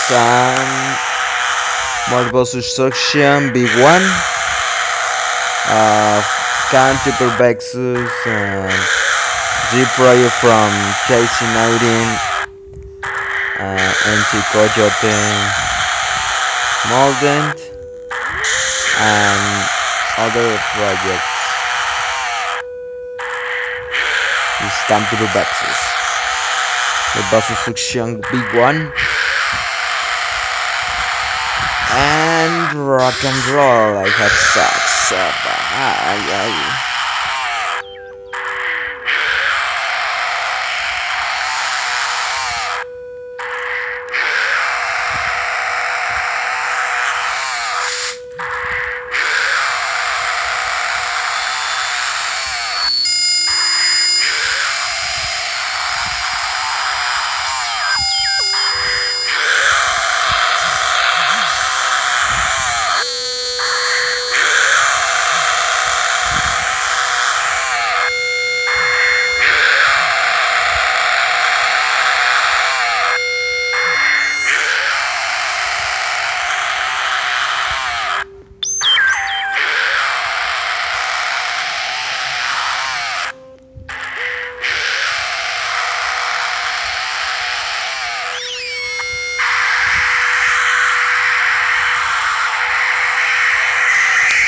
some multiple suction big one, counter Bexus and G Project from KC19, NT Coyote, Molden, and other projects. It's time to do Bexus. The Basu Suction big one. And rock and roll. I have sucks. Bye.